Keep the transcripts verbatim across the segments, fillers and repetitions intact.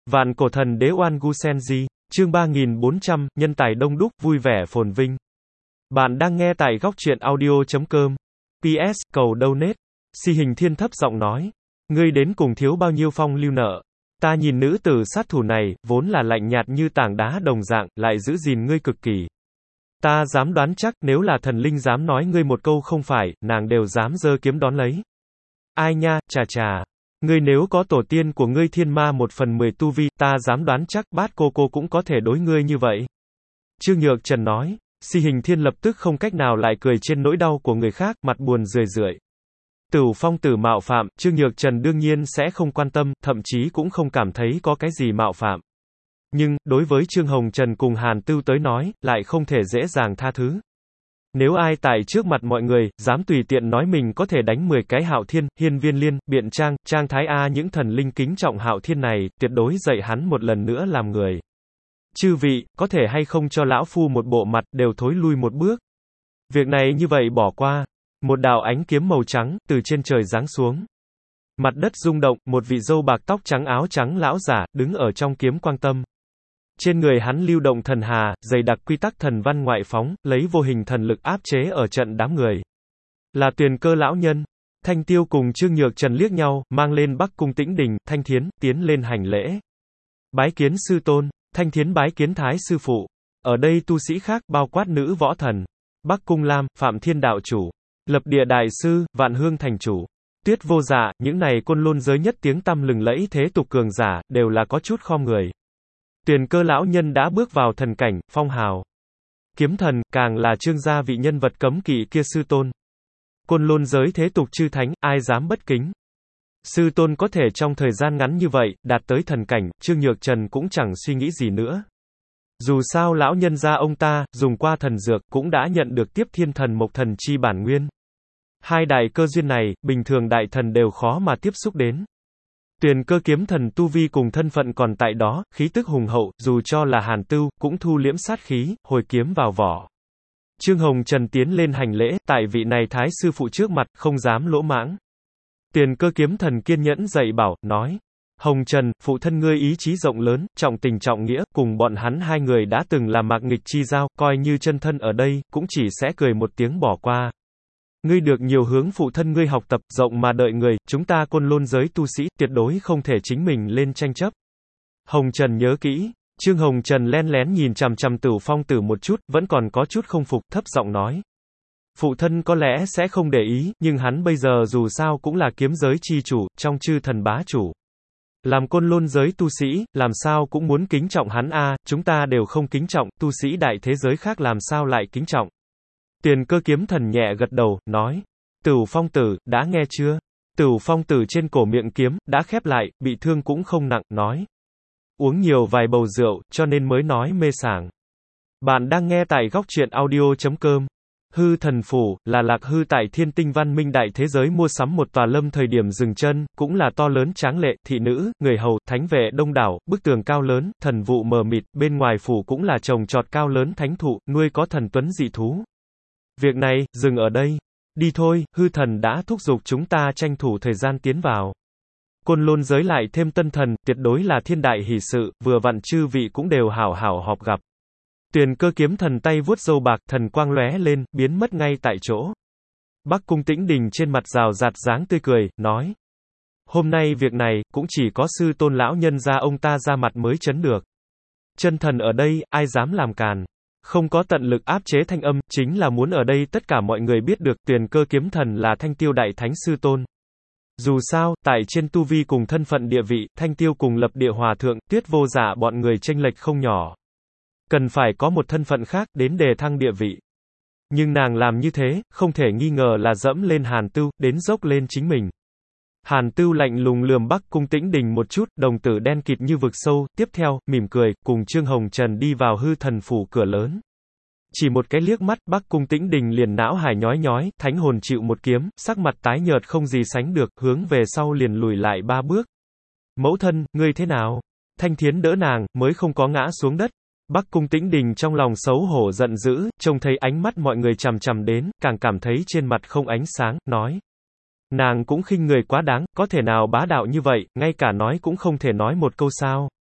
Vạn cổ thần đế Oan Gu Senji, chương ba nghìn bốn trăm, nhân tài đông đúc, vui vẻ phồn vinh. Bạn đang nghe tại góc truyện audio chấm com. pê ét, cầu donate. Si Hình Thiên thấp giọng nói. Ngươi đến cùng thiếu bao nhiêu phong lưu nợ. Ta nhìn nữ tử sát thủ này, vốn là lạnh nhạt như tảng đá đồng dạng, lại giữ gìn ngươi cực kỳ. Ta dám đoán chắc, nếu là thần linh dám nói ngươi một câu không phải, nàng đều dám giơ kiếm đón lấy. Ai nha, chà chà. Ngươi nếu có tổ tiên của ngươi thiên ma một phần mười tu vi, ta dám đoán chắc bát cô cô cũng có thể đối ngươi như vậy. Trương Nhược Trần nói. Si Hình Thiên lập tức không cách nào lại cười trên nỗi đau của người khác, mặt buồn rười rượi. Tửu Phong Tử mạo phạm, Trương Nhược Trần đương nhiên sẽ không quan tâm, thậm chí cũng không cảm thấy có cái gì mạo phạm. Nhưng, đối với Trương Hồng Trần cùng Hàn Tưu tới nói, lại không thể dễ dàng tha thứ. Nếu ai tại trước mặt mọi người, dám tùy tiện nói mình có thể đánh mười cái Hạo Thiên, Hiên Viên Liên, Biện Trang, Trang Thái A những thần linh kính trọng Hạo Thiên này, tuyệt đối dạy hắn một lần nữa làm người. Chư vị, có thể hay không cho lão phu một bộ mặt, đều thối lui một bước. Việc này như vậy bỏ qua. Một đạo ánh kiếm màu trắng, từ trên trời giáng xuống. Mặt đất rung động, một vị râu bạc tóc trắng áo trắng lão giả, đứng ở trong kiếm quang tâm. Trên người hắn lưu động thần hà, dày đặc quy tắc thần văn ngoại phóng, lấy vô hình thần lực áp chế ở trận đám người. Là Tuyền Cơ lão nhân. Thanh Tiêu cùng Trương Nhược Trần liếc nhau, mang lên Bắc Cung Tĩnh Đình, Thanh Thiến, tiến lên hành lễ. Bái kiến sư tôn, Thanh Thiến bái kiến thái sư phụ. Ở đây tu sĩ khác, bao quát nữ võ thần. Bắc Cung Lam, Phạm Thiên đạo chủ. Lập Địa đại sư, Vạn Hương thành chủ. Tuyết Vô Dạ, những này Côn Lôn giới nhất tiếng tăm lừng lẫy thế tục cường giả, đều là có chút khom người. Tuyền Cơ lão nhân đã bước vào thần cảnh, phong hào. Kiếm thần, càng là Trương gia vị nhân vật cấm kỵ kia sư tôn. Côn Lôn giới thế tục chư thánh, ai dám bất kính. Sư tôn có thể trong thời gian ngắn như vậy, đạt tới thần cảnh, Trương Nhược Trần cũng chẳng suy nghĩ gì nữa. Dù sao lão nhân gia ông ta, dùng qua thần dược, cũng đã nhận được tiếp thiên thần mộc thần chi bản nguyên. Hai đại cơ duyên này, bình thường đại thần đều khó mà tiếp xúc đến. Tuyền Cơ kiếm thần tu vi cùng thân phận còn tại đó, khí tức hùng hậu, dù cho là Hàn Tưu, cũng thu liễm sát khí, hồi kiếm vào vỏ. Trương Hồng Trần tiến lên hành lễ, tại vị này thái sư phụ trước mặt, không dám lỗ mãng. Tuyền Cơ kiếm thần kiên nhẫn dạy bảo, nói. Hồng Trần, phụ thân ngươi ý chí rộng lớn, trọng tình trọng nghĩa, cùng bọn hắn hai người đã từng là mạc nghịch chi giao, coi như chân thân ở đây, cũng chỉ sẽ cười một tiếng bỏ qua. Ngươi được nhiều hướng phụ thân ngươi học tập, rộng mà đợi người, chúng ta Côn Lôn giới tu sĩ, tuyệt đối không thể chính mình lên tranh chấp. Hồng Trần nhớ kỹ. Trương Hồng Trần len lén nhìn chằm chằm Tửu Phong Tử một chút, vẫn còn có chút không phục, thấp giọng nói. Phụ thân có lẽ sẽ không để ý, nhưng hắn bây giờ dù sao cũng là kiếm giới chi chủ, trong chư thần bá chủ. Làm Côn Lôn giới tu sĩ, làm sao cũng muốn kính trọng hắn a, chúng ta đều không kính trọng, tu sĩ đại thế giới khác làm sao lại kính trọng. Tuyền Cơ kiếm thần nhẹ gật đầu, nói. Tửu Phong Tử, đã nghe chưa? Tửu Phong Tử trên cổ miệng kiếm, đã khép lại, bị thương cũng không nặng, nói. Uống nhiều vài bầu rượu, cho nên mới nói mê sảng. Bạn đang nghe tại góc truyện audio chấm com. Hư Thần Phủ, là Lạc Hư tại Thiên Tinh văn minh đại thế giới mua sắm một tòa lâm thời điểm dừng chân, cũng là to lớn tráng lệ, thị nữ, người hầu, thánh vệ đông đảo, bức tường cao lớn, thần vụ mờ mịt, bên ngoài phủ cũng là trồng trọt cao lớn thánh thụ, nuôi có thần tuấn dị thú. Việc này, dừng ở đây. Đi thôi, Hư Thần đã thúc giục chúng ta tranh thủ thời gian tiến vào. Côn Lôn giới lại thêm tân thần, tuyệt đối là thiên đại hỷ sự, vừa vặn chư vị cũng đều hảo hảo họp gặp. Tuyền Cơ kiếm thần tay vuốt râu bạc, thần quang lóe lên, biến mất ngay tại chỗ. Bắc Cung Tĩnh Đình trên mặt rào rạt dáng tươi cười, nói. Hôm nay việc này, cũng chỉ có sư tôn lão nhân gia ông ta ra mặt mới chấn được. Chân thần ở đây, ai dám làm càn. Không có tận lực áp chế thanh âm, chính là muốn ở đây tất cả mọi người biết được Tuyền Cơ kiếm thần là Thanh Tiêu đại thánh sư tôn. Dù sao, tại trên tu vi cùng thân phận địa vị, Thanh Tiêu cùng Lập Địa hòa thượng, Tuyết Vô Dạ bọn người chênh lệch không nhỏ. Cần phải có một thân phận khác, đến đề thăng địa vị. Nhưng nàng làm như thế, không thể nghi ngờ là dẫm lên Hàn Tưu, đến dốc lên chính mình. Hàn Tưu lạnh lùng lườm Bắc Cung Tĩnh Đình một chút, đồng tử đen kịt như vực sâu, tiếp theo, mỉm cười, cùng Trương Hồng Trần đi vào Hư Thần Phủ cửa lớn. Chỉ một cái liếc mắt, Bắc Cung Tĩnh Đình liền não hải nhói nhói, thánh hồn chịu một kiếm, sắc mặt tái nhợt không gì sánh được, hướng về sau liền lùi lại ba bước. Mẫu thân, ngươi thế nào? Thanh Thiến đỡ nàng, mới không có ngã xuống đất. Bắc Cung Tĩnh Đình trong lòng xấu hổ giận dữ, trông thấy ánh mắt mọi người chằm chằm đến, càng cảm thấy trên mặt không ánh sáng, nói. Nàng cũng khinh người quá đáng, có thể nào bá đạo như vậy, ngay cả nói cũng không thể nói một câu sao.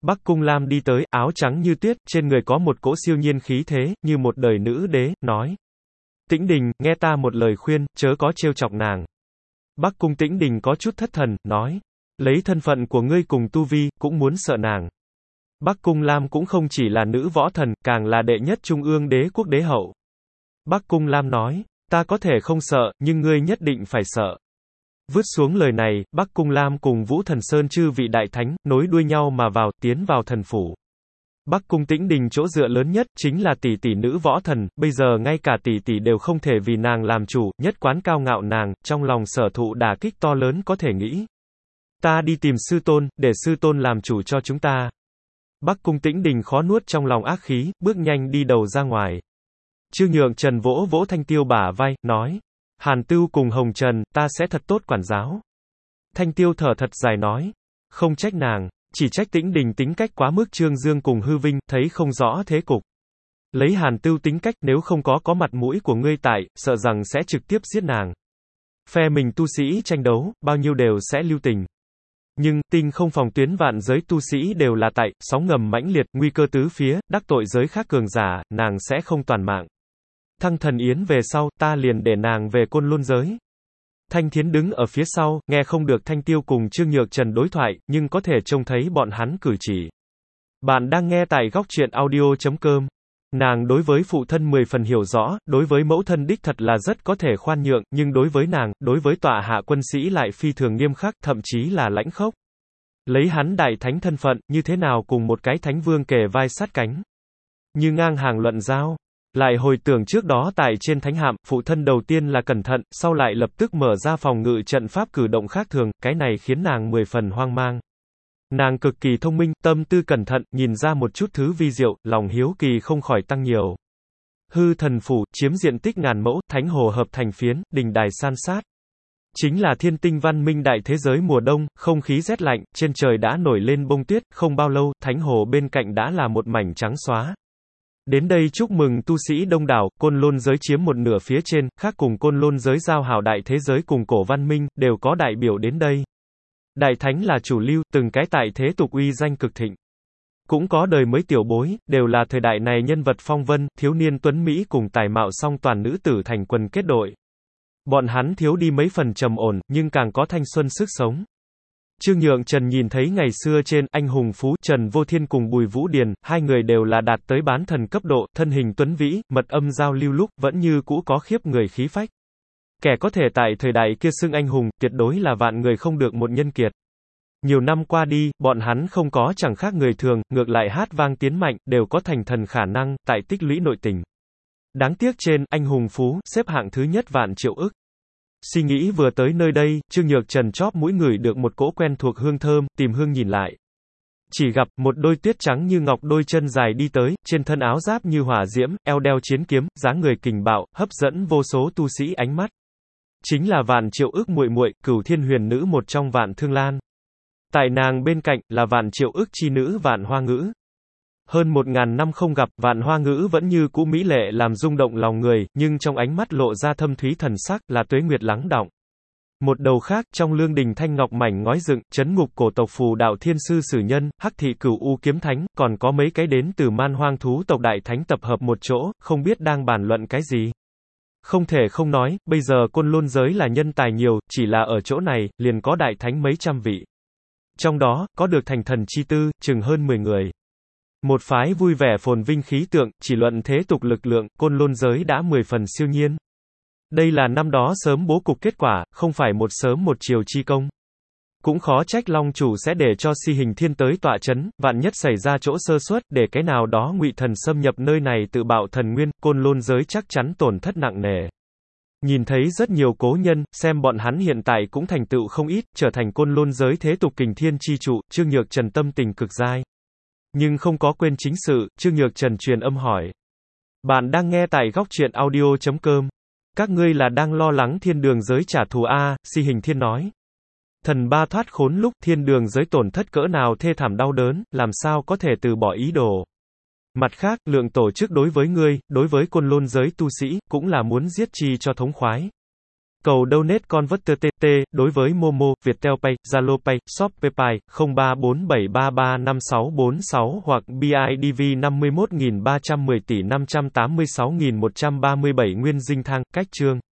Bắc Cung Lam đi tới, áo trắng như tuyết, trên người có một cỗ siêu nhiên khí thế, như một đời nữ đế, nói. Tĩnh Đình, nghe ta một lời khuyên, chớ có trêu chọc nàng. Bắc Cung Tĩnh Đình có chút thất thần, nói. Lấy thân phận của ngươi cùng tu vi, cũng muốn sợ nàng. Bắc Cung Lam cũng không chỉ là nữ võ thần, càng là đệ nhất trung ương đế quốc đế hậu. Bắc Cung Lam nói, ta có thể không sợ, nhưng ngươi nhất định phải sợ. Vứt xuống lời này, Bắc Cung Lam cùng Vũ Thần Sơn chư vị đại thánh, nối đuôi nhau mà vào, tiến vào thần phủ. Bắc Cung Tĩnh Đình chỗ dựa lớn nhất, chính là tỷ tỷ nữ võ thần, bây giờ ngay cả tỷ tỷ đều không thể vì nàng làm chủ, nhất quán cao ngạo nàng, trong lòng sở thụ đả kích to lớn có thể nghĩ. Ta đi tìm sư tôn, để sư tôn làm chủ cho chúng ta. Bắc Cung Tĩnh Đình khó nuốt trong lòng ác khí, bước nhanh đi đầu ra ngoài. Trương Nhượng Trần vỗ vỗ Thanh Tiêu bả vai, nói. Hàn Tưu cùng Hồng Trần, ta sẽ thật tốt quản giáo. Thanh Tiêu thở thật dài nói. Không trách nàng, chỉ trách Tĩnh Đình tính cách quá mức trương dương cùng hư vinh, thấy không rõ thế cục. Lấy Hàn Tưu tính cách, nếu không có có mặt mũi của ngươi tại, sợ rằng sẽ trực tiếp giết nàng. Phe mình tu sĩ tranh đấu, bao nhiêu đều sẽ lưu tình. Nhưng, tinh không phòng tuyến vạn giới tu sĩ đều là tại, sóng ngầm mãnh liệt, nguy cơ tứ phía, đắc tội giới khác cường giả, nàng sẽ không toàn mạng. Thăng thần yến về sau, ta liền để nàng về Côn Lôn giới. Thanh Thiến đứng ở phía sau, nghe không được Thanh Tiêu cùng Trương Nhược Trần đối thoại, nhưng có thể trông thấy bọn hắn cử chỉ. Bạn đang nghe tại góc truyện audio chấm com. Nàng đối với phụ thân mười phần hiểu rõ, đối với mẫu thân đích thật là rất có thể khoan nhượng, nhưng đối với nàng, đối với tọa hạ quân sĩ lại phi thường nghiêm khắc, thậm chí là lãnh khốc. Lấy hắn đại thánh thân phận, như thế nào cùng một cái thánh vương kề vai sát cánh. Như ngang hàng luận giao. Lại hồi tưởng trước đó tại trên thánh hạm, phụ thân đầu tiên là cẩn thận, sau lại lập tức mở ra phòng ngự trận pháp cử động khác thường, cái này khiến nàng mười phần hoang mang. Nàng cực kỳ thông minh, tâm tư cẩn thận, nhìn ra một chút thứ vi diệu, lòng hiếu kỳ không khỏi tăng nhiều. Hư thần phủ, chiếm diện tích ngàn mẫu, thánh hồ hợp thành phiến, đình đài san sát. Chính là thiên tinh văn minh đại thế giới mùa đông, không khí rét lạnh, trên trời đã nổi lên bông tuyết, không bao lâu, thánh hồ bên cạnh đã là một mảnh trắng xóa. Đến đây chúc mừng tu sĩ đông đảo, Côn Lôn giới chiếm một nửa phía trên, khác cùng Côn Lôn giới giao hảo đại thế giới cùng cổ văn minh, đều có đại biểu đến đây. Đại thánh là chủ lưu, từng cái tại thế tục uy danh cực thịnh. Cũng có đời mới tiểu bối, đều là thời đại này nhân vật phong vân, thiếu niên tuấn Mỹ cùng tài mạo song toàn nữ tử thành quần kết đội. Bọn hắn thiếu đi mấy phần trầm ổn, nhưng càng có thanh xuân sức sống. Trương Nhượng Trần nhìn thấy ngày xưa trên, anh hùng phú, Trần Vô Thiên cùng Bùi Vũ Điền, hai người đều là đạt tới bán thần cấp độ, thân hình tuấn vĩ, mật âm giao lưu lúc, vẫn như cũ có khiếp người khí phách. Kẻ có thể tại thời đại kia xưng anh hùng, tuyệt đối là vạn người không được một nhân kiệt. Nhiều năm qua đi, bọn hắn không có chẳng khác người thường, ngược lại hát vang tiến mạnh, đều có thành thần khả năng, tại tích lũy nội tình. Đáng tiếc trên, anh hùng phú, xếp hạng thứ nhất vạn triệu ức. Suy nghĩ vừa tới nơi đây, Trương Nhược Trần chóp mũi ngửi được một cỗ quen thuộc hương thơm, tìm hương nhìn lại. Chỉ gặp, một đôi tuyết trắng như ngọc đôi chân dài đi tới, trên thân áo giáp như hỏa diễm, eo đeo chiến kiếm, dáng người kình bạo, hấp dẫn vô số tu sĩ ánh mắt. Chính là vạn triệu ức muội muội, Cửu Thiên Huyền Nữ một trong Vạn Thương Lan. Tại nàng bên cạnh, là vạn triệu ức chi nữ Vạn Hoa Ngữ. Hơn một ngàn năm không gặp, Vạn Hoa Ngữ vẫn như cũ mỹ lệ làm rung động lòng người, nhưng trong ánh mắt lộ ra thâm thúy thần sắc, là tuế nguyệt lắng đọng. Một đầu khác, trong lương đình thanh ngọc mảnh ngói dựng, trấn ngục cổ tộc phù đạo thiên sư sử nhân, hắc thị cửu u kiếm thánh, còn có mấy cái đến từ man hoang thú tộc đại thánh tập hợp một chỗ, không biết đang bàn luận cái gì. Không thể không nói, bây giờ Côn Lôn giới là nhân tài nhiều, chỉ là ở chỗ này, liền có đại thánh mấy trăm vị. Trong đó, có được thành thần chi tư, chừng hơn mười người. Một phái vui vẻ phồn vinh khí tượng, chỉ luận thế tục lực lượng, Côn Lôn giới đã mười phần siêu nhiên. Đây là năm đó sớm bố cục kết quả, không phải một sớm một chiều chi công. Cũng khó trách Long chủ sẽ để cho Si Hình Thiên tới tọa chấn, vạn nhất xảy ra chỗ sơ suất, để cái nào đó ngụy thần xâm nhập nơi này tự bạo thần nguyên, Côn Lôn giới chắc chắn tổn thất nặng nề. Nhìn thấy rất nhiều cố nhân, xem bọn hắn hiện tại cũng thành tựu không ít, trở thành Côn Lôn giới thế tục kình thiên chi trụ, Trương Nhược Trần tâm tình cực dai. Nhưng không có quên chính sự, Trương Nhược Trần truyền âm hỏi. Bạn đang nghe tại góc truyện audio chấm com. Các ngươi là đang lo lắng thiên đường giới trả thù a? Si Hình Thiên nói. Thần ba thoát khốn lúc thiên đường giới tổn thất cỡ nào thê thảm đau đớn, làm sao có thể từ bỏ ý đồ. Mặt khác, lượng tổ chức đối với ngươi, đối với Côn Lôn giới tu sĩ, cũng là muốn giết chi cho thống khoái. Cầu Donate Converter tê tê, đối với Momo, Viettel Pay, Zalo Pay, Shopee Pay, không ba bốn bảy ba ba năm sáu bốn sáu hoặc bê i đê vê năm mươi mốt nghìn ba trăm mười tỷ năm trăm tám mươi sáu nghìn một trăm ba mươi bảy Nguyên Dinh Thang, Cách Chương.